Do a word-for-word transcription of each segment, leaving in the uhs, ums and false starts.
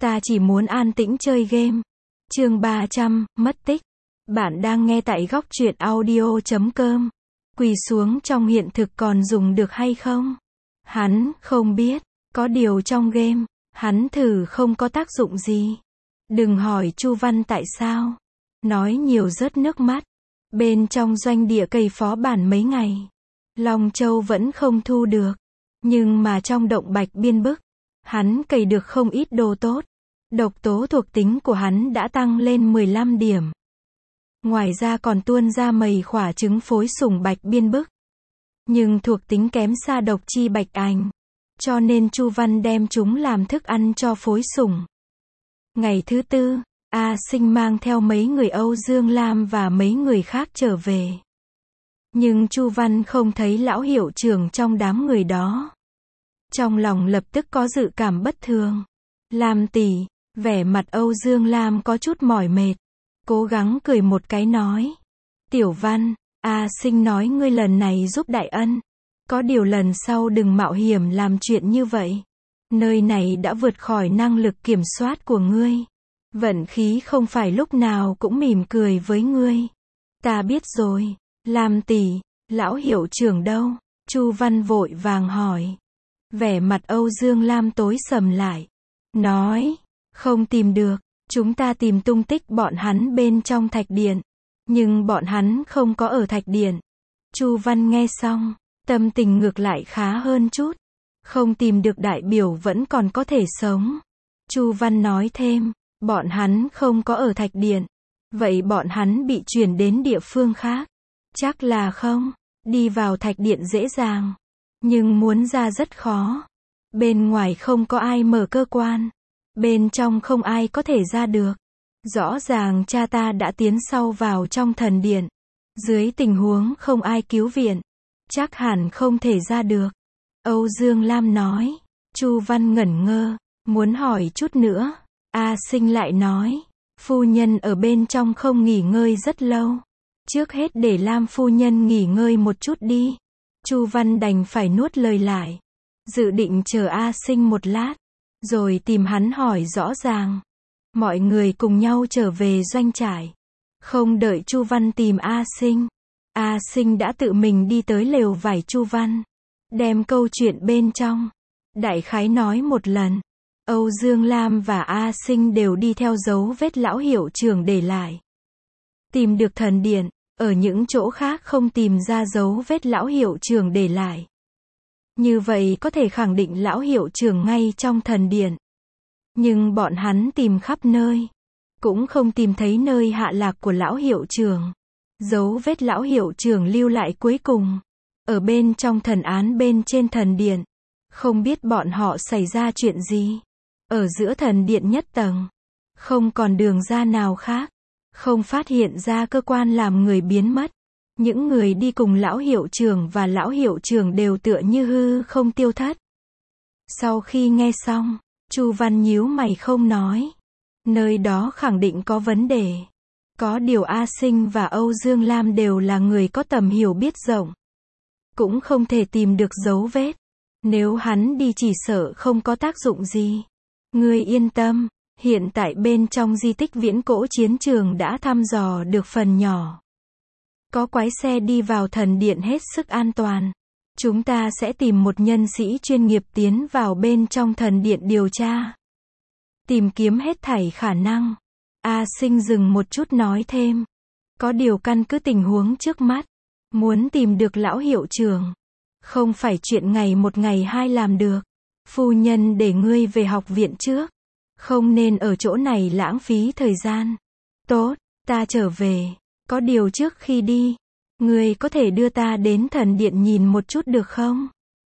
Ta chỉ muốn an tĩnh chơi game. Chương ba trăm, mất tích. Bạn đang nghe tại góc truyện audio chấm com. Quỳ xuống trong hiện thực còn dùng được hay không? Hắn không biết, có điều trong game, hắn thử không có tác dụng gì. Đừng hỏi Chu Văn tại sao. Nói nhiều rớt nước mắt. Bên trong doanh địa cày phó bản mấy ngày, Long Châu vẫn không thu được. Nhưng mà trong động Bạch Biên Bức, hắn cày được không ít đồ tốt. Độc tố thuộc tính của hắn đã tăng lên mười lăm điểm. Ngoài ra còn tuôn ra mầy khỏa trứng phối sủng Bạch Biên Bức. Nhưng thuộc tính kém xa độc chi Bạch Ảnh. Cho nên Chu Văn đem chúng làm thức ăn cho phối sủng. Ngày thứ tư, A Sinh mang theo mấy người Âu Dương Lam và mấy người khác trở về. Nhưng Chu Văn không thấy lão hiệu trưởng trong đám người đó. Trong lòng lập tức có dự cảm bất thường. Lam tỷ, vẻ mặt Âu Dương Lam có chút mỏi mệt. Cố gắng cười một cái nói. Tiểu Văn, A Sinh nói ngươi lần này giúp đại ân. Có điều lần sau đừng mạo hiểm làm chuyện như vậy. Nơi này đã vượt khỏi năng lực kiểm soát của ngươi. Vận khí không phải lúc nào cũng mỉm cười với ngươi. Ta biết rồi. Lam tỷ, lão hiệu trưởng đâu? Chu Văn vội vàng hỏi. Vẻ mặt Âu Dương Lam tối sầm lại. Nói, không tìm được. Chúng ta tìm tung tích bọn hắn bên trong thạch điện. Nhưng bọn hắn không có ở thạch điện. Chu Văn nghe xong, tâm tình ngược lại khá hơn chút. Không tìm được đại biểu vẫn còn có thể sống. Chu Văn nói thêm, bọn hắn không có ở thạch điện. Vậy bọn hắn bị chuyển đến địa phương khác. Chắc là không. Đi vào thạch điện dễ dàng. Nhưng muốn ra rất khó. Bên ngoài không có ai mở cơ quan. Bên trong không ai có thể ra được. Rõ ràng cha ta đã tiến sâu vào trong thần điện. Dưới tình huống không ai cứu viện. Chắc hẳn không thể ra được. Âu Dương Lam nói. Chu Văn ngẩn ngơ. Muốn hỏi chút nữa. A Sinh lại nói. Phu nhân ở bên trong không nghỉ ngơi rất lâu. Trước hết để Lam phu nhân nghỉ ngơi một chút đi. Chu Văn đành phải nuốt lời lại. Dự định chờ A Sinh một lát. Rồi tìm hắn hỏi rõ ràng. Mọi người cùng nhau trở về doanh trại. Không đợi Chu Văn tìm A Sinh. A Sinh đã tự mình đi tới lều vải Chu Văn. Đem câu chuyện bên trong. Đại khái nói một lần. Âu Dương Lam và A Sinh đều đi theo dấu vết lão hiệu trưởng để lại. Tìm được thần điện. Ở những chỗ khác không tìm ra dấu vết lão hiệu trưởng để lại. Như vậy có thể khẳng định lão hiệu trưởng ngay trong thần điện. Nhưng bọn hắn tìm khắp nơi. Cũng không tìm thấy nơi hạ lạc của lão hiệu trưởng. Dấu vết lão hiệu trưởng lưu lại cuối cùng. Ở bên trong thần án bên trên thần điện. Không biết bọn họ xảy ra chuyện gì. Ở giữa thần điện nhất tầng. Không còn đường ra nào khác. Không phát hiện ra cơ quan làm người biến mất. Những người đi cùng lão hiệu trưởng và lão hiệu trưởng đều tựa như hư không tiêu thất. Sau khi nghe xong, Chu Văn nhíu mày không nói. Nơi đó khẳng định có vấn đề. Có điều A Sinh và Âu Dương Lam đều là người có tầm hiểu biết rộng. Cũng không thể tìm được dấu vết. Nếu hắn đi chỉ sợ không có tác dụng gì. Ngươi yên tâm, hiện tại bên trong di tích viễn cổ chiến trường đã thăm dò được phần nhỏ. Có quái xe đi vào thần điện hết sức an toàn. Chúng ta sẽ tìm một nhân sĩ chuyên nghiệp tiến vào bên trong thần điện điều tra. Tìm kiếm hết thảy khả năng. A Sinh dừng một chút nói thêm. Có điều căn cứ tình huống trước mắt. Muốn tìm được lão hiệu trưởng. Không phải chuyện ngày một ngày hai làm được. Phu nhân để ngươi về học viện trước. Không nên ở chỗ này lãng phí thời gian. Tốt, ta trở về. Có điều trước khi đi, ngươi có thể đưa ta đến thần điện nhìn một chút được không?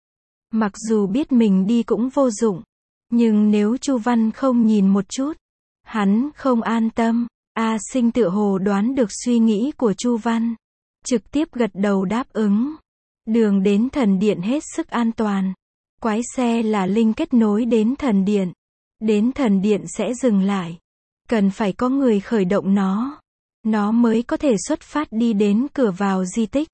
Mặc dù biết mình đi cũng vô dụng, nhưng nếu Chu Văn không nhìn một chút, hắn không an tâm. A Sinh tựa hồ đoán được suy nghĩ của Chu Văn, trực tiếp gật đầu đáp ứng. Đường đến thần điện hết sức an toàn. Quái xe là link kết nối đến thần điện. Đến thần điện sẽ dừng lại. Cần phải có người khởi động nó. Nó mới có thể xuất phát đi đến cửa vào di tích.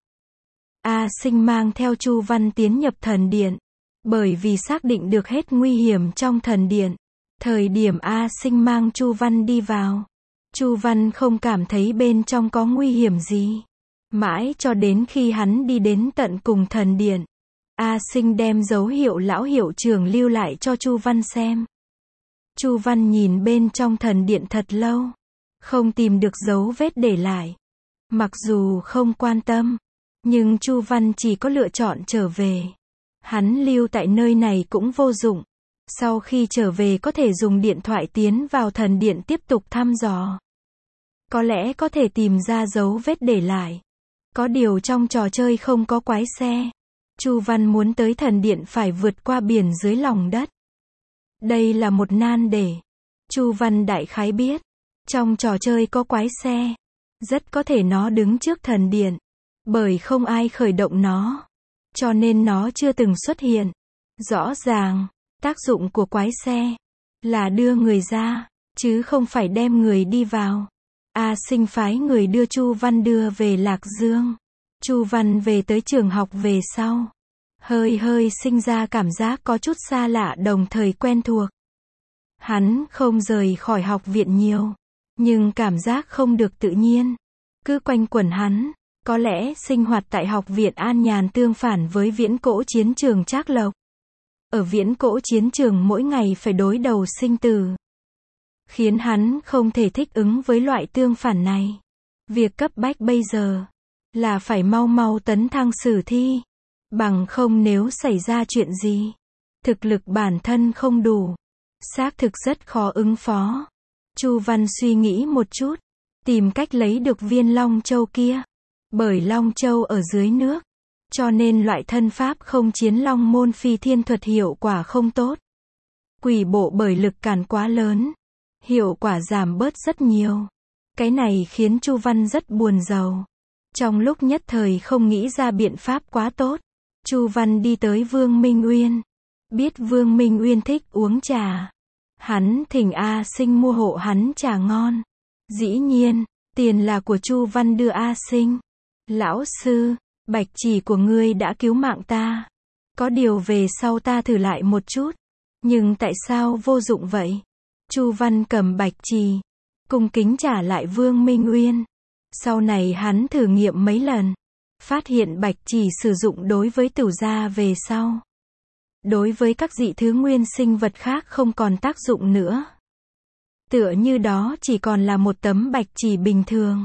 A Sinh mang theo Chu Văn tiến nhập thần điện. Bởi vì xác định được hết nguy hiểm trong thần điện. Thời điểm A Sinh mang Chu Văn đi vào, Chu Văn không cảm thấy bên trong có nguy hiểm gì. Mãi cho đến khi hắn đi đến tận cùng thần điện, A Sinh đem dấu hiệu lão hiệu trưởng lưu lại cho Chu Văn xem. Chu Văn nhìn bên trong thần điện thật lâu, không tìm được dấu vết để lại. Mặc dù không quan tâm, nhưng Chu Văn chỉ có lựa chọn trở về. Hắn lưu tại nơi này cũng vô dụng. Sau khi trở về có thể dùng điện thoại tiến vào thần điện tiếp tục thăm dò. Có lẽ có thể tìm ra dấu vết để lại. Có điều trong trò chơi không có quái xe. Chu Văn muốn tới thần điện phải vượt qua biển dưới lòng đất. Đây là một nan đề. Chu Văn đại khái biết, trong trò chơi có quái xe, rất có thể nó đứng trước thần điện, bởi không ai khởi động nó, cho nên nó chưa từng xuất hiện. Rõ ràng, tác dụng của quái xe là đưa người ra, chứ không phải đem người đi vào. A Sinh phái người đưa Chu Văn đưa về Lạc Dương. Chu Văn về tới trường học về sau, hơi hơi sinh ra cảm giác có chút xa lạ đồng thời quen thuộc. Hắn không rời khỏi học viện nhiều, nhưng cảm giác không được tự nhiên, cứ quanh quẩn hắn. Có lẽ sinh hoạt tại học viện an nhàn tương phản với viễn cổ chiến trường Trác Lộc. Ở viễn cổ chiến trường mỗi ngày phải đối đầu sinh tử, khiến hắn không thể thích ứng với loại tương phản này. Việc cấp bách bây giờ là phải mau mau tấn thăng sử thi, bằng không nếu xảy ra chuyện gì, thực lực bản thân không đủ, xác thực rất khó ứng phó. Chu Văn suy nghĩ một chút, tìm cách lấy được viên Long Châu kia. Bởi Long Châu ở dưới nước, cho nên loại thân pháp không chiến long môn phi thiên thuật hiệu quả không tốt. Quỷ bộ bởi lực cản quá lớn, hiệu quả giảm bớt rất nhiều. Cái này khiến Chu Văn rất buồn rầu. Trong lúc nhất thời không nghĩ ra biện pháp quá tốt, Chu Văn đi tới Vương Minh Uyên. Biết Vương Minh Uyên thích uống trà, hắn thỉnh A Sinh mua hộ hắn trà ngon. Dĩ nhiên, tiền là của Chu Văn đưa A Sinh. Lão sư, bạch chỉ của ngươi đã cứu mạng ta. Có điều về sau ta thử lại một chút. Nhưng tại sao vô dụng vậy? Chu Văn cầm bạch chỉ, cung kính trả lại Vương Minh Uyên. Sau này hắn thử nghiệm mấy lần, phát hiện bạch chỉ sử dụng đối với tửu gia về sau, đối với các dị thứ nguyên sinh vật khác không còn tác dụng nữa. Tựa như đó chỉ còn là một tấm bạch chỉ bình thường.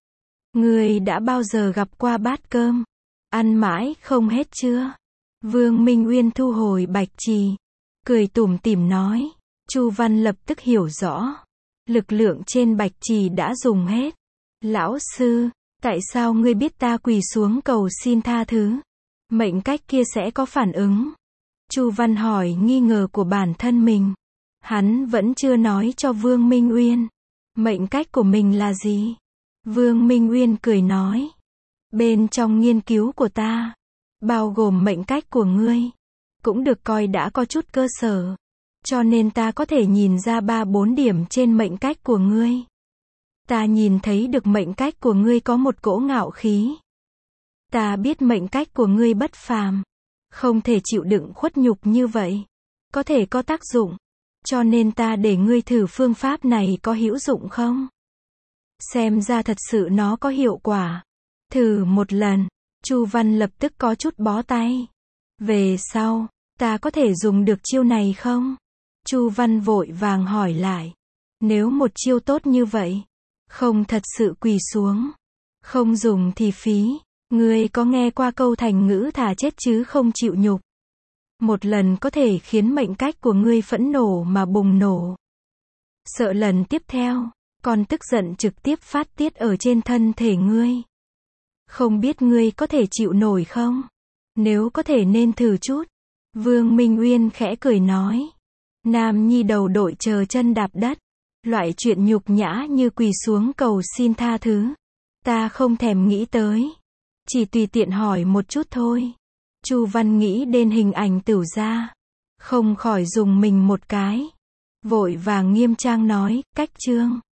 Ngươi đã bao giờ gặp qua bát cơm, ăn mãi không hết chưa? Vương Minh Uyên thu hồi bạch chỉ, cười tủm tỉm nói. Chu Văn lập tức hiểu rõ, lực lượng trên bạch chỉ đã dùng hết. Lão sư, tại sao ngươi biết ta quỳ xuống cầu xin tha thứ? Mệnh cách kia sẽ có phản ứng. Chu Văn hỏi nghi ngờ của bản thân mình. Hắn vẫn chưa nói cho Vương Minh Uyên mệnh cách của mình là gì. Vương Minh Uyên cười nói, bên trong nghiên cứu của ta, bao gồm mệnh cách của ngươi, cũng được coi đã có chút cơ sở, cho nên ta có thể nhìn ra ba bốn điểm trên mệnh cách của ngươi. Ta nhìn thấy được mệnh cách của ngươi có một cỗ ngạo khí. Ta biết mệnh cách của ngươi bất phàm, không thể chịu đựng khuất nhục như vậy, có thể có tác dụng, cho nên ta để ngươi thử phương pháp này có hữu dụng không? Xem ra thật sự nó có hiệu quả. Thử một lần. Chu Văn lập tức có chút bó tay. Về sau, ta có thể dùng được chiêu này không? Chu Văn vội vàng hỏi lại. Nếu một chiêu tốt như vậy, không thật sự quỳ xuống, không dùng thì phí. Ngươi có nghe qua câu thành ngữ thà chết chứ không chịu nhục? Một lần có thể khiến mệnh cách của ngươi phẫn nộ mà bùng nổ. Sợ lần tiếp theo, còn tức giận trực tiếp phát tiết ở trên thân thể ngươi. Không biết ngươi có thể chịu nổi không? Nếu có thể nên thử chút. Vương Minh Uyên khẽ cười nói. Nam nhi đầu đội chờ chân đạp đất. Loại chuyện nhục nhã như quỳ xuống cầu xin tha thứ, ta không thèm nghĩ tới. Chỉ tùy tiện hỏi một chút thôi. Chu Văn nghĩ đến hình ảnh tửu gia, không khỏi dùng mình một cái. Vội vàng nghiêm trang nói, cách chương.